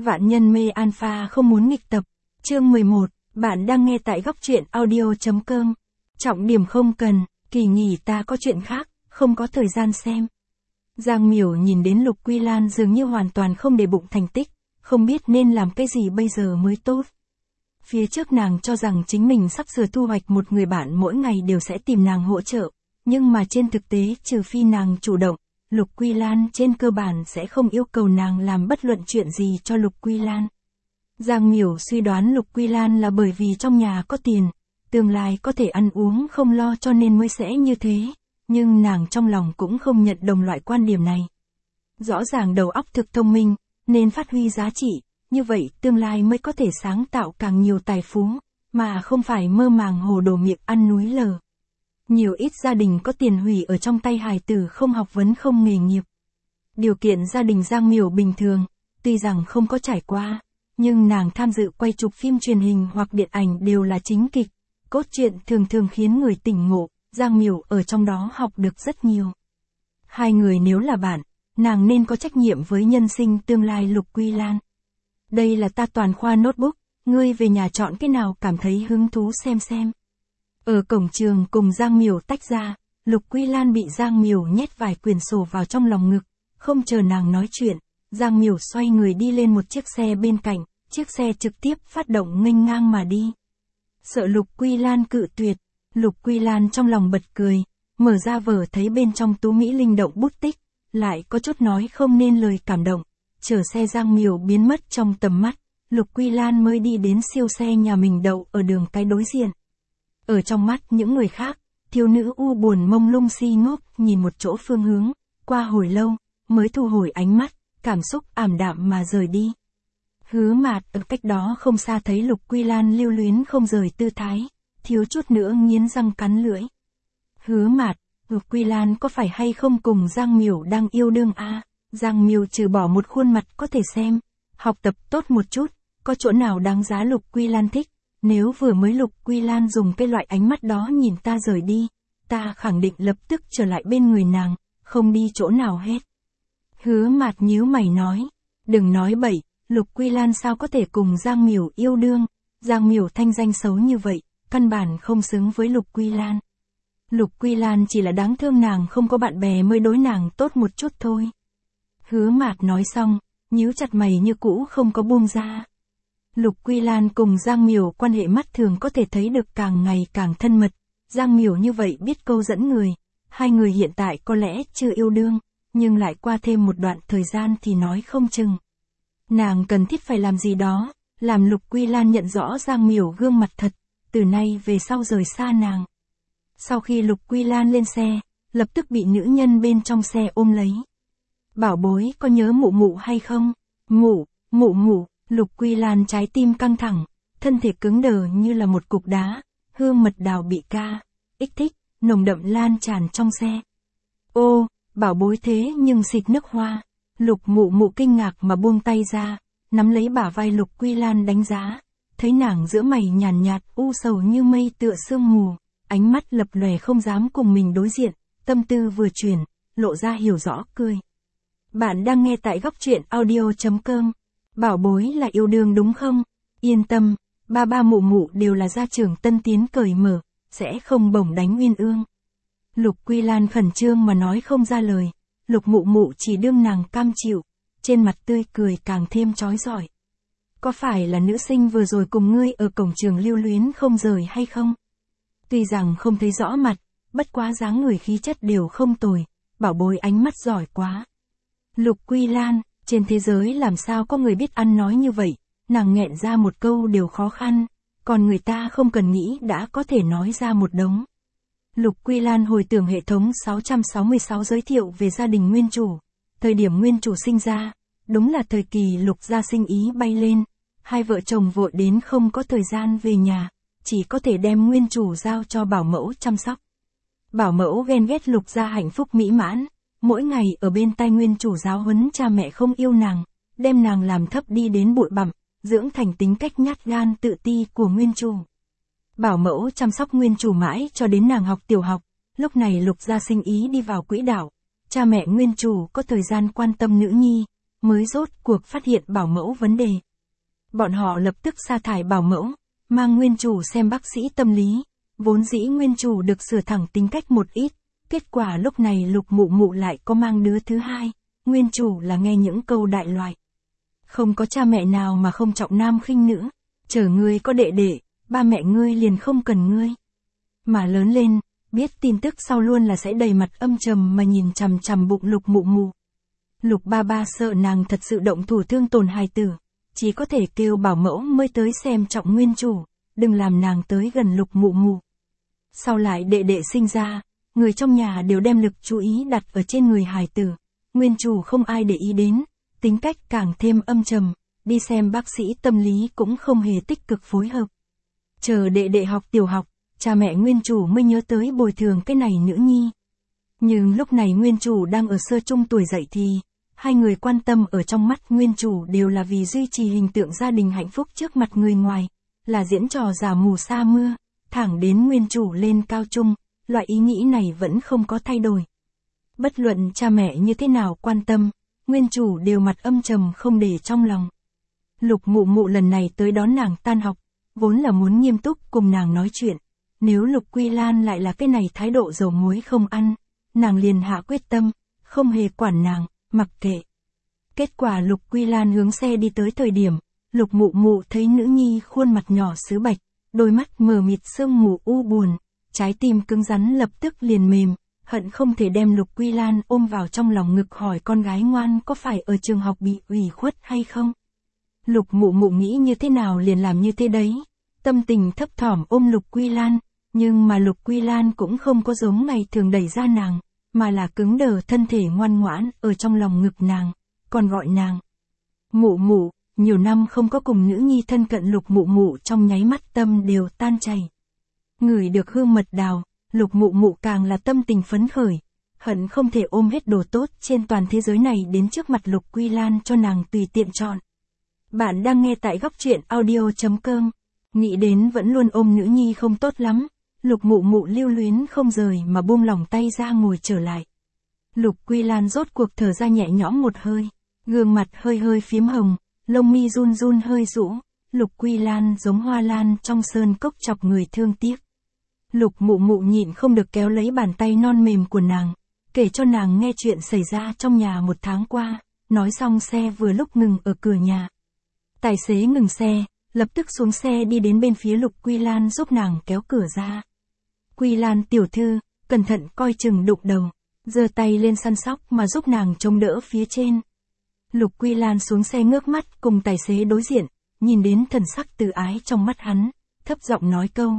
Vạn nhân mê alpha không muốn nghịch tập. Chương 11, bạn đang nghe tại góc truyện audio.com. Trọng điểm không cần, kỳ nghỉ ta có chuyện khác, không có thời gian xem. Giang Miểu nhìn đến Lục Quy Lan dường như hoàn toàn không để bụng thành tích, không biết nên làm cái gì bây giờ mới tốt. Phía trước nàng cho rằng chính mình sắp sửa thu hoạch một người bạn mỗi ngày đều sẽ tìm nàng hỗ trợ, nhưng mà trên thực tế trừ phi nàng chủ động, Lục Quy Lan trên cơ bản sẽ không yêu cầu nàng làm bất luận chuyện gì cho Lục Quy Lan. Giang Miểu suy đoán Lục Quy Lan là bởi vì trong nhà có tiền, tương lai có thể ăn uống không lo cho nên mới sẽ như thế, nhưng nàng trong lòng cũng không nhận đồng loại quan điểm này. Rõ ràng đầu óc thực thông minh, nên phát huy giá trị, như vậy tương lai mới có thể sáng tạo càng nhiều tài phú, mà không phải mơ màng hồ đồ miệng ăn núi lở. Nhiều ít gia đình có tiền hủy ở trong tay hài tử không học vấn không nghề nghiệp. Điều kiện gia đình Giang Miểu bình thường, tuy rằng không có trải qua, nhưng nàng tham dự quay chụp phim truyền hình hoặc điện ảnh đều là chính kịch, cốt truyện thường thường khiến người tỉnh ngộ, Giang Miểu ở trong đó học được rất nhiều. Hai người nếu là bạn, nàng nên có trách nhiệm với nhân sinh tương lai Lục Quy Lan. Đây là ta toàn khoa notebook, ngươi về nhà chọn cái nào cảm thấy hứng thú xem. Ở cổng trường cùng Giang Miểu tách ra, Lục Quy Lan bị Giang Miểu nhét vài quyển sổ vào trong lòng ngực, không chờ nàng nói chuyện, Giang Miểu xoay người đi lên một chiếc xe bên cạnh, chiếc xe trực tiếp phát động nghênh ngang mà đi. Sợ Lục Quy Lan cự tuyệt, Lục Quy Lan trong lòng bật cười, mở ra vở thấy bên trong tú mỹ linh động bút tích, lại có chút nói không nên lời cảm động, chở xe Giang Miểu biến mất trong tầm mắt, Lục Quy Lan mới đi đến siêu xe nhà mình đậu ở đường cái đối diện. Ở trong mắt những người khác, thiếu nữ u buồn mông lung si ngốc nhìn một chỗ phương hướng, qua hồi lâu, mới thu hồi ánh mắt, cảm xúc ảm đạm mà rời đi. Hứa Mạt ở cách đó không xa thấy Lục Quy Lan lưu luyến không rời tư thái, thiếu chút nữa nghiến răng cắn lưỡi. Hứa Mạt, Lục Quy Lan có phải hay không cùng Giang Miểu đang yêu đương à? Giang Miểu trừ bỏ một khuôn mặt có thể xem, học tập tốt một chút, có chỗ nào đáng giá Lục Quy Lan thích, nếu vừa mới Lục Quy Lan dùng cái loại ánh mắt đó nhìn ta rời đi, ta khẳng định lập tức trở lại bên người nàng, không đi chỗ nào hết. Hứa Mạt nhíu mày nói, đừng nói bậy, Lục Quy Lan sao có thể cùng Giang Miểu yêu đương, Giang Miểu thanh danh xấu như vậy, căn bản không xứng với Lục Quy Lan. Lục Quy Lan chỉ là đáng thương nàng không có bạn bè mới đối nàng tốt một chút thôi. Hứa Mạt nói xong, nhíu chặt mày như cũ không có buông ra. Lục Quy Lan cùng Giang Miểu quan hệ mắt thường có thể thấy được càng ngày càng thân mật, Giang Miểu như vậy biết câu dẫn người, hai người hiện tại có lẽ chưa yêu đương, nhưng lại qua thêm một đoạn thời gian thì nói không chừng. Nàng cần thiết phải làm gì đó, làm Lục Quy Lan nhận rõ Giang Miểu gương mặt thật, từ nay về sau rời xa nàng. Sau khi Lục Quy Lan lên xe, lập tức bị nữ nhân bên trong xe ôm lấy. Bảo bối có nhớ mụ mụ hay không? Mụ, Lục Quy Lan trái tim căng thẳng, thân thể cứng đờ như là một cục đá, hương mật đào bị thích, nồng đậm lan tràn trong xe. Ô, bảo bối thế nhưng xịt nước hoa. Lục mụ kinh ngạc mà buông tay ra, nắm lấy bả vai Lục Quy Lan đánh giá, thấy nàng giữa mày nhàn nhạt u sầu như mây tựa sương mù, ánh mắt lập lòe không dám cùng mình đối diện, tâm tư vừa chuyển, lộ ra hiểu rõ cười. Bạn đang nghe tại góc truyện audio.com. Bảo bối là yêu đương đúng không? Yên tâm, ba mụ đều là gia trưởng tân tiến cởi mở, sẽ không bổng đánh uyên ương. Lục Quy Lan khẩn trương mà nói không ra lời, Lục mụ chỉ đương nàng cam chịu, trên mặt tươi cười càng thêm chói rọi. Có phải là nữ sinh vừa rồi cùng ngươi ở cổng trường lưu luyến không rời hay không? Tuy rằng không thấy rõ mặt, bất quá dáng người khí chất đều không tồi, bảo bối ánh mắt giỏi quá. Lục Quy Lan, trên thế giới làm sao có người biết ăn nói như vậy, nàng nghẹn ra một câu đều khó khăn, còn người ta không cần nghĩ đã có thể nói ra một đống. Lục Quy Lan hồi tưởng hệ thống 666 giới thiệu về gia đình nguyên chủ. Thời điểm nguyên chủ sinh ra, đúng là thời kỳ Lục gia sinh ý bay lên, hai vợ chồng vội đến không có thời gian về nhà, chỉ có thể đem nguyên chủ giao cho bảo mẫu chăm sóc. Bảo mẫu ghen ghét Lục gia hạnh phúc mỹ mãn, mỗi ngày ở bên tai nguyên chủ giáo huấn cha mẹ không yêu nàng, đem nàng làm thấp đi đến bụi bặm, dưỡng thành tính cách nhát gan tự ti của nguyên chủ. Bảo mẫu chăm sóc nguyên chủ mãi cho đến nàng học tiểu học, lúc này Lục gia sinh ý đi vào quỹ đạo, cha mẹ nguyên chủ có thời gian quan tâm nữ nhi, mới rốt cuộc phát hiện bảo mẫu vấn đề. Bọn họ lập tức sa thải bảo mẫu, mang nguyên chủ xem bác sĩ tâm lý, vốn dĩ nguyên chủ được sửa thẳng tính cách một ít, kết quả lúc này Lục Mụ Mụ lại có mang đứa thứ hai, nguyên chủ là nghe những câu đại loại. Không có cha mẹ nào mà không trọng nam khinh nữ, chờ ngươi có đệ đệ, ba mẹ ngươi liền không cần ngươi. Mà lớn lên, biết tin tức sau luôn là sẽ đầy mặt âm trầm mà nhìn chằm chằm bụng Lục Mụ Mụ. Lục ba ba sợ nàng thật sự động thủ thương tổn hài tử, chỉ có thể kêu bảo mẫu mới tới xem trọng nguyên chủ, đừng làm nàng tới gần Lục Mụ Mụ. Sau lại đệ đệ sinh ra, người trong nhà đều đem lực chú ý đặt ở trên người hài tử, nguyên chủ không ai để ý đến, tính cách càng thêm âm trầm, đi xem bác sĩ tâm lý cũng không hề tích cực phối hợp. Chờ đệ đệ học tiểu học, cha mẹ nguyên chủ mới nhớ tới bồi thường cái này nữ nhi. Nhưng lúc này nguyên chủ đang ở sơ trung tuổi dậy thì, hai người quan tâm ở trong mắt nguyên chủ đều là vì duy trì hình tượng gia đình hạnh phúc trước mặt người ngoài, là diễn trò giả mù sa mưa, thẳng đến nguyên chủ lên cao trung, loại ý nghĩ này vẫn không có thay đổi. Bất luận cha mẹ như thế nào quan tâm, nguyên chủ đều mặt âm trầm không để trong lòng. Lục Mụ Mụ lần này tới đón nàng tan học, vốn là muốn nghiêm túc cùng nàng nói chuyện, nếu Lục Quy Lan lại là cái này thái độ dầu muối không ăn, nàng liền hạ quyết tâm, không hề quản nàng, mặc kệ. Kết quả Lục Quy Lan hướng xe đi tới thời điểm, Lục Mụ Mụ thấy nữ nhi khuôn mặt nhỏ sứ bạch, đôi mắt mờ mịt sương mù u buồn, trái tim cứng rắn lập tức liền mềm, hận không thể đem Lục Quy Lan ôm vào trong lòng ngực hỏi con gái ngoan có phải ở trường học bị ủy khuất hay không. Lục Mụ Mụ nghĩ như thế nào liền làm như thế đấy, tâm tình thấp thỏm ôm Lục Quy Lan, nhưng mà Lục Quy Lan cũng không có giống ngày thường đẩy ra nàng, mà là cứng đờ thân thể ngoan ngoãn ở trong lòng ngực nàng, còn gọi nàng Mụ Mụ. Nhiều năm không có cùng nữ nhi thân cận Lục Mụ Mụ trong nháy mắt tâm đều tan chảy. Ngửi được hương mật đào, Lục Mụ Mụ càng là tâm tình phấn khởi, hận không thể ôm hết đồ tốt trên toàn thế giới này đến trước mặt Lục Quy Lan cho nàng tùy tiện chọn. Bạn đang nghe tại góc truyện audio.com. Nghĩ đến vẫn luôn ôm nữ nhi không tốt lắm, Lục Mụ Mụ lưu luyến không rời mà buông lỏng tay ra ngồi trở lại. Lục Quy Lan rốt cuộc thở ra nhẹ nhõm một hơi, gương mặt hơi hơi phím hồng, lông mi run run hơi rũ, Lục Quy Lan giống hoa lan trong sơn cốc chọc người thương tiếc. Lục Mụ Mụ nhịn không được kéo lấy bàn tay non mềm của nàng, kể cho nàng nghe chuyện xảy ra trong nhà một tháng qua, nói xong xe vừa lúc ngừng ở cửa nhà. Tài xế ngừng xe, lập tức xuống xe đi đến bên phía Lục Quy Lan giúp nàng kéo cửa ra. Quy Lan tiểu thư, cẩn thận coi chừng đụng đầu, giơ tay lên săn sóc mà giúp nàng chống đỡ phía trên. Lục Quy Lan xuống xe ngước mắt cùng tài xế đối diện, nhìn đến thần sắc từ ái trong mắt hắn, thấp giọng nói câu.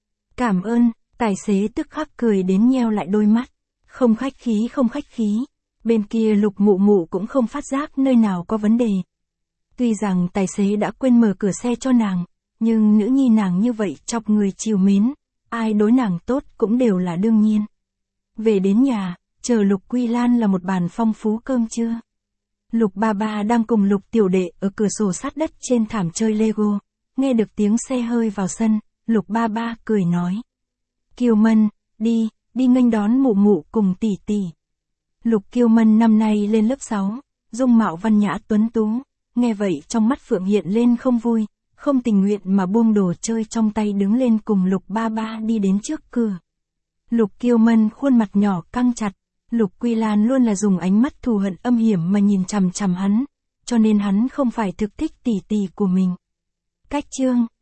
Cảm ơn, tài xế tức khắc cười đến nheo lại đôi mắt. Không khách khí không khách khí. Bên kia Lục Mụ Mụ cũng không phát giác nơi nào có vấn đề. Tuy rằng tài xế đã quên mở cửa xe cho nàng, nhưng nữ nhi nàng như vậy chọc người chiều mến, ai đối nàng tốt cũng đều là đương nhiên. Về đến nhà, chờ Lục Quy Lan là một bàn phong phú cơm trưa. Lục ba ba đang cùng Lục tiểu đệ ở cửa sổ sát đất trên thảm chơi Lego, nghe được tiếng xe hơi vào sân, Lục ba ba cười nói. Kiều Mân, đi nghênh đón Mụ Mụ cùng tỷ tỷ. Lục Kiều Mân năm nay lên lớp 6, dung mạo văn nhã tuấn tú, nghe vậy trong mắt Phượng hiện lên không vui, không tình nguyện mà buông đồ chơi trong tay đứng lên cùng Lục ba ba đi đến trước cửa. Lục Kiều Mân khuôn mặt nhỏ căng chặt, Lục Quy Lan luôn là dùng ánh mắt thù hận âm hiểm mà nhìn chằm chằm hắn, cho nên hắn không phải thực thích tỷ tỷ của mình. Cách chương